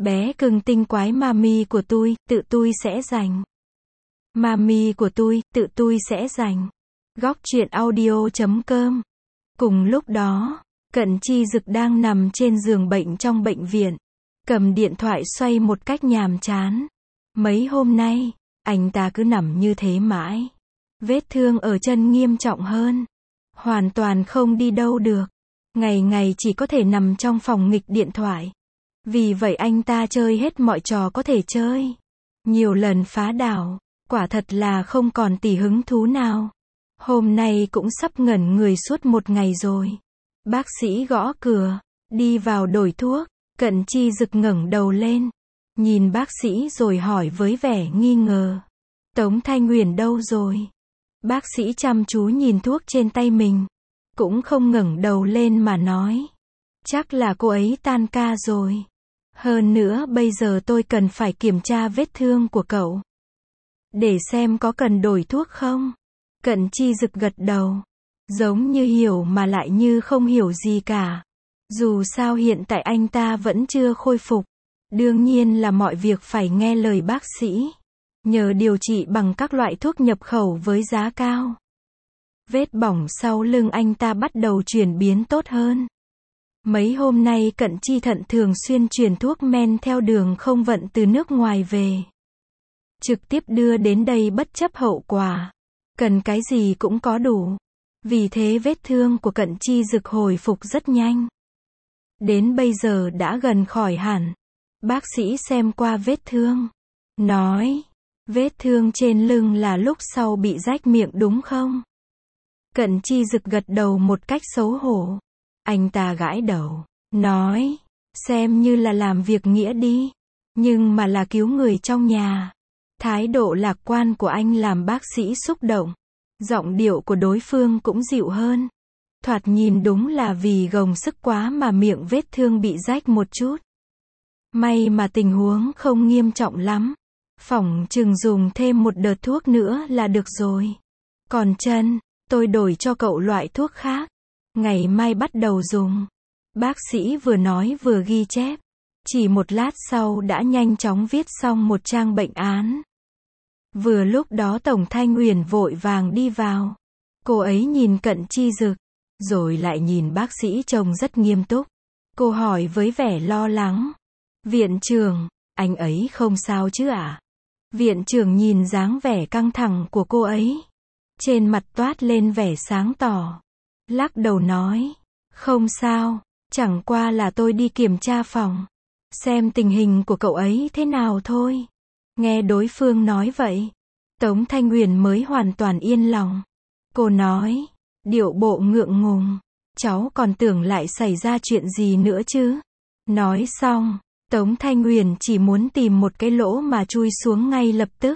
Bé cưng tinh quái mami của tự tôi sẽ dành. Mami của tự tôi sẽ dành. Góc truyện audio.com. Cùng lúc đó, Cận Chi Dực đang nằm trên giường bệnh trong bệnh viện, cầm điện thoại xoay một cách nhàm chán. Mấy hôm nay, anh ta cứ nằm như thế mãi. Vết thương ở chân nghiêm trọng hơn. Hoàn toàn không đi đâu được. Ngày ngày chỉ có thể nằm trong phòng nghịch điện thoại. Vì vậy anh ta chơi hết mọi trò có thể chơi. Nhiều lần phá đảo, quả thật là không còn tỉ hứng thú nào. Hôm nay cũng sắp ngẩn người suốt một ngày rồi. Bác sĩ gõ cửa, đi vào đổi thuốc. Cận Chi Dực ngẩng đầu lên, nhìn bác sĩ rồi hỏi với vẻ nghi ngờ. Tống Thanh Huyền đâu rồi? Bác sĩ chăm chú nhìn thuốc trên tay mình, cũng không ngẩng đầu lên mà nói. Chắc là cô ấy tan ca rồi. Hơn nữa bây giờ tôi cần phải kiểm tra vết thương của cậu, để xem có cần đổi thuốc không. Cận Chi Dực gật đầu, giống như hiểu mà lại như không hiểu gì cả. Dù sao hiện tại anh ta vẫn chưa khôi phục. Đương nhiên là mọi việc phải nghe lời bác sĩ. Nhờ điều trị bằng các loại thuốc nhập khẩu với giá cao. Vết bỏng sau lưng anh ta bắt đầu chuyển biến tốt hơn. Mấy hôm nay Cận Chi Thận thường xuyên chuyển thuốc men theo đường không vận từ nước ngoài về, trực tiếp đưa đến đây bất chấp hậu quả. Cần cái gì cũng có đủ. Vì thế vết thương của Cận Chi Dực hồi phục rất nhanh. Đến bây giờ đã gần khỏi hẳn. Bác sĩ xem qua vết thương, nói, vết thương trên lưng là lúc sau bị rách miệng đúng không? Cận Chi Dực gật đầu một cách xấu hổ. Anh ta gãi đầu, nói, xem như là làm việc nghĩa đi, nhưng mà là cứu người trong nhà. Thái độ lạc quan của anh làm bác sĩ xúc động. Giọng điệu của đối phương cũng dịu hơn. Thoạt nhìn đúng là vì gồng sức quá mà miệng vết thương bị rách một chút. May mà tình huống không nghiêm trọng lắm. Phỏng chừng dùng thêm một đợt thuốc nữa là được rồi. Còn chân, tôi đổi cho cậu loại thuốc khác. Ngày mai bắt đầu dùng. Bác sĩ vừa nói vừa ghi chép. Chỉ một lát sau đã nhanh chóng viết xong một trang bệnh án. Vừa lúc đó Tổng Thanh Huyền vội vàng đi vào. Cô ấy nhìn Cận Chi Dực, rồi lại nhìn bác sĩ trông rất nghiêm túc. Cô hỏi với vẻ lo lắng. Viện trưởng, anh ấy không sao chứ ạ? Viện trưởng nhìn dáng vẻ căng thẳng của cô ấy, trên mặt toát lên vẻ sáng tỏ. Lắc đầu nói, không sao, chẳng qua là tôi đi kiểm tra phòng, xem tình hình của cậu ấy thế nào thôi. Nghe đối phương nói vậy, Tống Thanh Huyền mới hoàn toàn yên lòng. Cô nói, điệu bộ ngượng ngùng, cháu còn tưởng lại xảy ra chuyện gì nữa chứ. Nói xong, Tống Thanh Huyền chỉ muốn tìm một cái lỗ mà chui xuống ngay lập tức.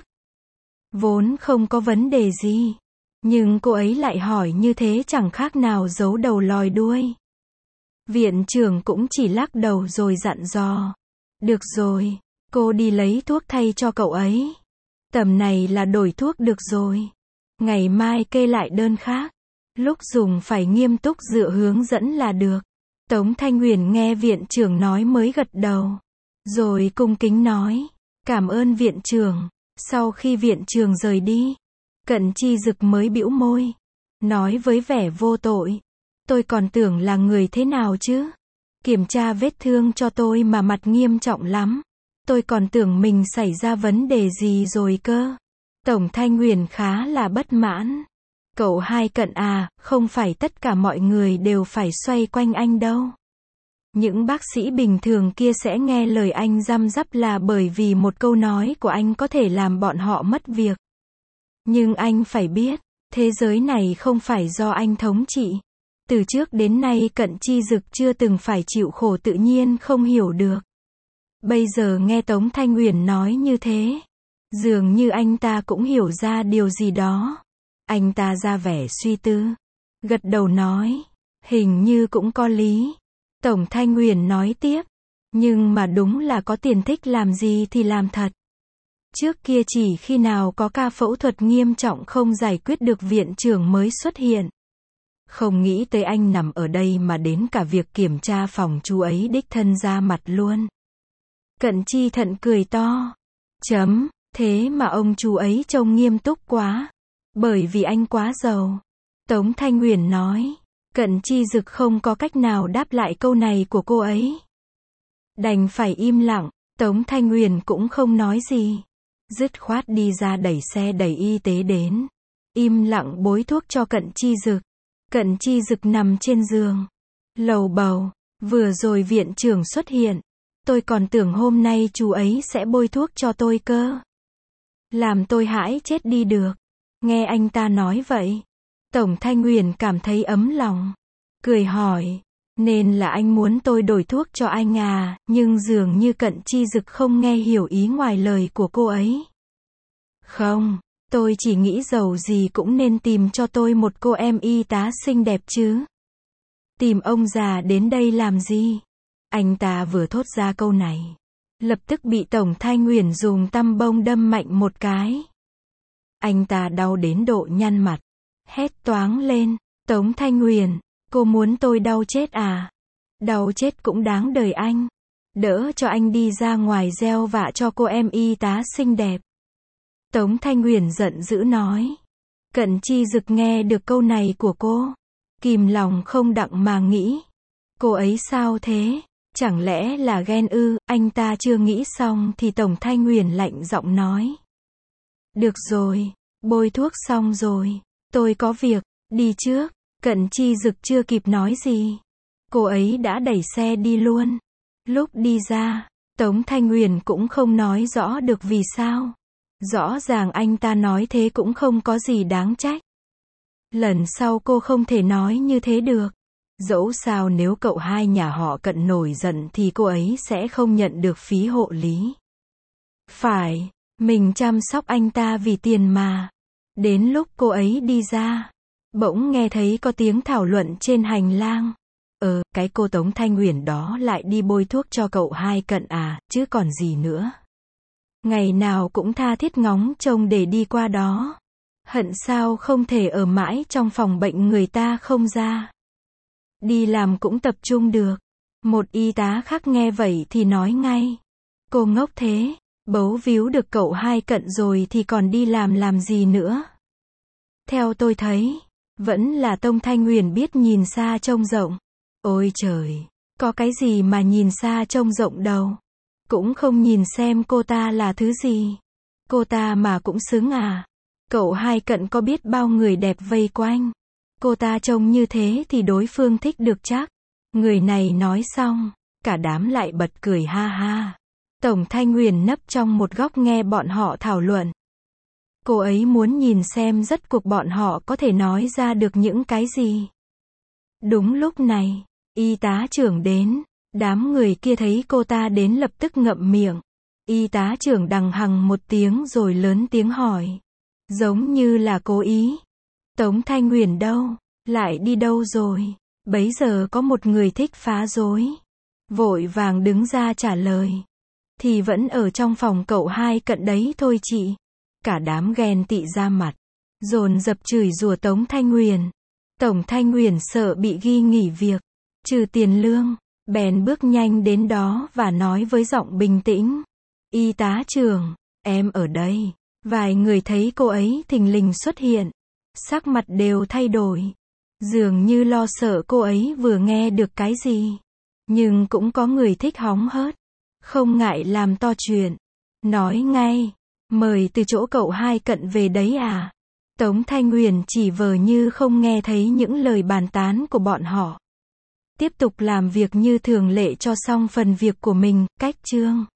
Vốn không có vấn đề gì, nhưng cô ấy lại hỏi như thế chẳng khác nào giấu đầu lòi đuôi. Viện trưởng cũng chỉ lắc đầu rồi dặn dò. Được rồi, cô đi lấy thuốc thay cho cậu ấy. Tầm này là đổi thuốc được rồi. Ngày mai kê lại đơn khác. Lúc dùng phải nghiêm túc dựa hướng dẫn là được. Tống Thanh Huyền nghe viện trưởng nói mới gật đầu. Rồi cung kính nói, cảm ơn viện trưởng. Sau khi viện trưởng rời đi, Cận Chi Dực mới bĩu môi, nói với vẻ vô tội. Tôi còn tưởng là người thế nào chứ. Kiểm tra vết thương cho tôi mà mặt nghiêm trọng lắm. Tôi còn tưởng mình xảy ra vấn đề gì rồi cơ. Tổng Thanh Huyền khá là bất mãn. Cậu hai Cận à, không phải tất cả mọi người đều phải xoay quanh anh đâu. Những bác sĩ bình thường kia sẽ nghe lời anh răm rắp là bởi vì một câu nói của anh có thể làm bọn họ mất việc. Nhưng anh phải biết, thế giới này không phải do anh thống trị. Từ trước đến nay Cận Chi Dực chưa từng phải chịu khổ tự nhiên không hiểu được. Bây giờ nghe Tống Thanh Huyền nói như thế, dường như anh ta cũng hiểu ra điều gì đó. Anh ta ra vẻ suy tư, gật đầu nói, hình như cũng có lý. Tổng Thanh Huyền nói tiếp, nhưng mà đúng là có tiền thích làm gì thì làm thật. Trước kia chỉ khi nào có ca phẫu thuật nghiêm trọng không giải quyết được viện trưởng mới xuất hiện. Không nghĩ tới anh nằm ở đây mà đến cả việc kiểm tra phòng chú ấy đích thân ra mặt luôn. Cận Chi Thận cười to. Thế mà ông chú ấy trông nghiêm túc quá. Bởi vì anh quá giàu. Tống Thanh Uyển nói. Cận Chi Dực không có cách nào đáp lại câu này của cô ấy. Đành phải im lặng. Tống Thanh Uyển cũng không nói gì. Dứt khoát đi ra đẩy xe đẩy y tế đến. Im lặng bôi thuốc cho Cận Chi Dực. Cận Chi Dực nằm trên giường. Lầu bầu. Vừa rồi viện trưởng xuất hiện. Tôi còn tưởng hôm nay chú ấy sẽ bôi thuốc cho tôi cơ. Làm tôi hãi chết đi được. Nghe anh ta nói vậy. Tổng Thanh Uyển cảm thấy ấm lòng. Cười hỏi. Nên là anh muốn tôi đổi thuốc cho anh à, nhưng dường như Cận Chi Dực không nghe hiểu ý ngoài lời của cô ấy. Không, tôi chỉ nghĩ dầu gì cũng nên tìm cho tôi một cô em y tá xinh đẹp chứ. Tìm ông già đến đây làm gì? Anh ta vừa thốt ra câu này. Lập tức bị Tổng Thanh Uyển dùng tăm bông đâm mạnh một cái. Anh ta đau đến độ nhăn mặt. Hét toáng lên. Tống Thanh Uyển, cô muốn tôi đau chết à? Đau chết cũng đáng đời anh. Đỡ cho anh đi ra ngoài gieo vạ cho cô em y tá xinh đẹp. Tống Thanh Uyển giận dữ nói. Cận Chi Dực nghe được câu này của cô. Kìm lòng không đặng mà nghĩ. Cô ấy sao thế? Chẳng lẽ là ghen ư? Anh ta chưa nghĩ xong thì Tổng Thanh Uyển lạnh giọng nói. Được rồi, bôi thuốc xong rồi. Tôi có việc, đi trước. Cận Chi Dực chưa kịp nói gì. Cô ấy đã đẩy xe đi luôn. Lúc đi ra, Tống Thanh Uyển cũng không nói rõ được vì sao. Rõ ràng anh ta nói thế cũng không có gì đáng trách. Lần sau cô không thể nói như thế được. Dẫu sao nếu cậu hai nhà họ Cận nổi giận thì cô ấy sẽ không nhận được phí hộ lý. Phải, mình chăm sóc anh ta vì tiền mà. Đến lúc cô ấy đi ra, bỗng nghe thấy có tiếng thảo luận trên hành lang. Cái cô Tống Thanh Uyển đó lại đi bôi thuốc cho cậu hai Cận à, chứ còn gì nữa. Ngày nào cũng tha thiết ngóng trông để đi qua đó. Hận sao không thể ở mãi trong phòng bệnh người ta không ra. Đi làm cũng tập trung được. Một y tá khác nghe vậy thì nói ngay. Cô ngốc thế, bấu víu được cậu hai Cận rồi thì còn đi làm gì nữa. Theo tôi thấy, vẫn là Tống Thanh Uyển biết nhìn xa trông rộng. Ôi trời, có cái gì mà nhìn xa trông rộng đâu. Cũng không nhìn xem cô ta là thứ gì. Cô ta mà cũng xứng à. Cậu hai Cận có biết bao người đẹp vây quanh. Cô ta trông như thế thì đối phương thích được chắc. Người này nói xong, cả đám lại bật cười ha ha. Tổng Thanh Uyển nấp trong một góc nghe bọn họ thảo luận. Cô ấy muốn nhìn xem rốt cuộc bọn họ có thể nói ra được những cái gì. Đúng lúc này, y tá trưởng đến. Đám người kia thấy cô ta đến lập tức ngậm miệng. Y tá trưởng đằng hằng một tiếng rồi lớn tiếng hỏi. Giống như là cố ý. Tống Thanh Uyển đâu? Lại đi đâu rồi? Bấy giờ có một người thích phá rối. Vội vàng đứng ra trả lời. Thì vẫn ở trong phòng cậu hai Cận đấy thôi chị. Cả đám ghen tị ra mặt. Dồn dập chửi rủa Tống Thanh Uyển. Tổng Thanh Uyển sợ bị ghi nghỉ việc. Trừ tiền lương. Bèn bước nhanh đến đó và nói với giọng bình tĩnh. Y tá trưởng, em ở đây. Vài người thấy cô ấy thình lình xuất hiện. Sắc mặt đều thay đổi. Dường như lo sợ cô ấy vừa nghe được cái gì. Nhưng cũng có người thích hóng hớt. Không ngại làm to chuyện. Nói ngay, mời từ chỗ cậu hai Cận về đấy à. Tống Thanh Uyển chỉ vờ như không nghe thấy những lời bàn tán của bọn họ. Tiếp tục làm việc như thường lệ cho xong phần việc của mình, cách chương.